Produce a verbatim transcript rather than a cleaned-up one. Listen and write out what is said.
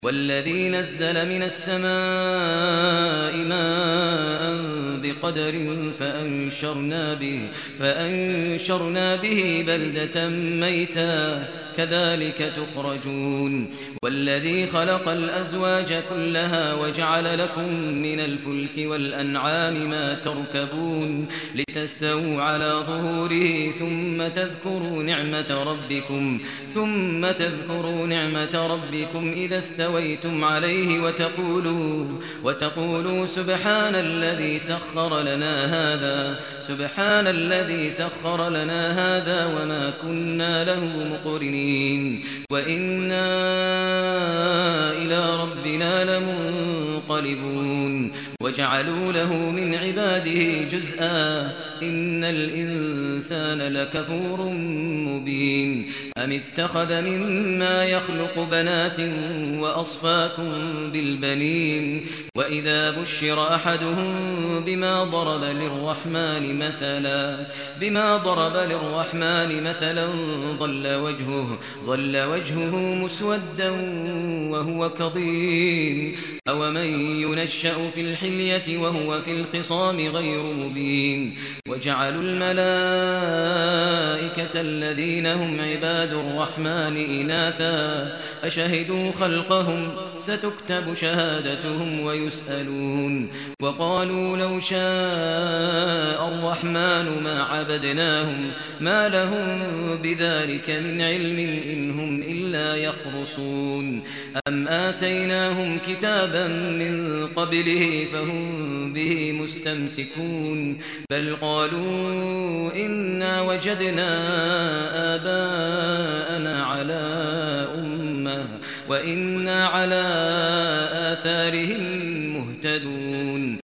والذي نزل من السماء ماء بقدر فأنشرنا به, فأنشرنا به بلدة ميتا كذلك تخرجون والذي خلق الأزواج كلها وجعل لكم من الفلك والأنعام ما تركبون لتستووا على ظهوره ثم تذكروا نعمة ربكم ثم تذكروا نعمة ربكم إذا استويتم عليه وتقولوا وتقولوا سبحان الذي سخر لنا هذا سبحان الذي سخر لنا هذا وما كنا له مقرنين وإنا إلى ربنا لمنقلبون وجعلوا له من عباده جزءا إن الإنسان لكفور مبين أم اتخذ مما يخلق بنات وأصفاكم بالبنين وإذا بشر أحدهم بما ضرب للرحمن مثلا بما ضرب للرحمن مثلا ظل وجهه ظل وجهه مسودا وهو كظيم أومن ينشأ في الحلية وهو في الخصام غير مبين وجعلوا الملائكة الذين هم عباد الرحمن إناثا أشهدوا خلقهم ستكتب شهادتهم ويسألون وقالوا لو شاء الرحمن ما عبدناهم ما لهم بذلك من علم إن هم إلا يخرصون أم آتيناهم كتابا من قبله فهم به مستمسكون بل قالوا إنا وجدنا آباءنا على أمة وإنا على آثارهم مهتدون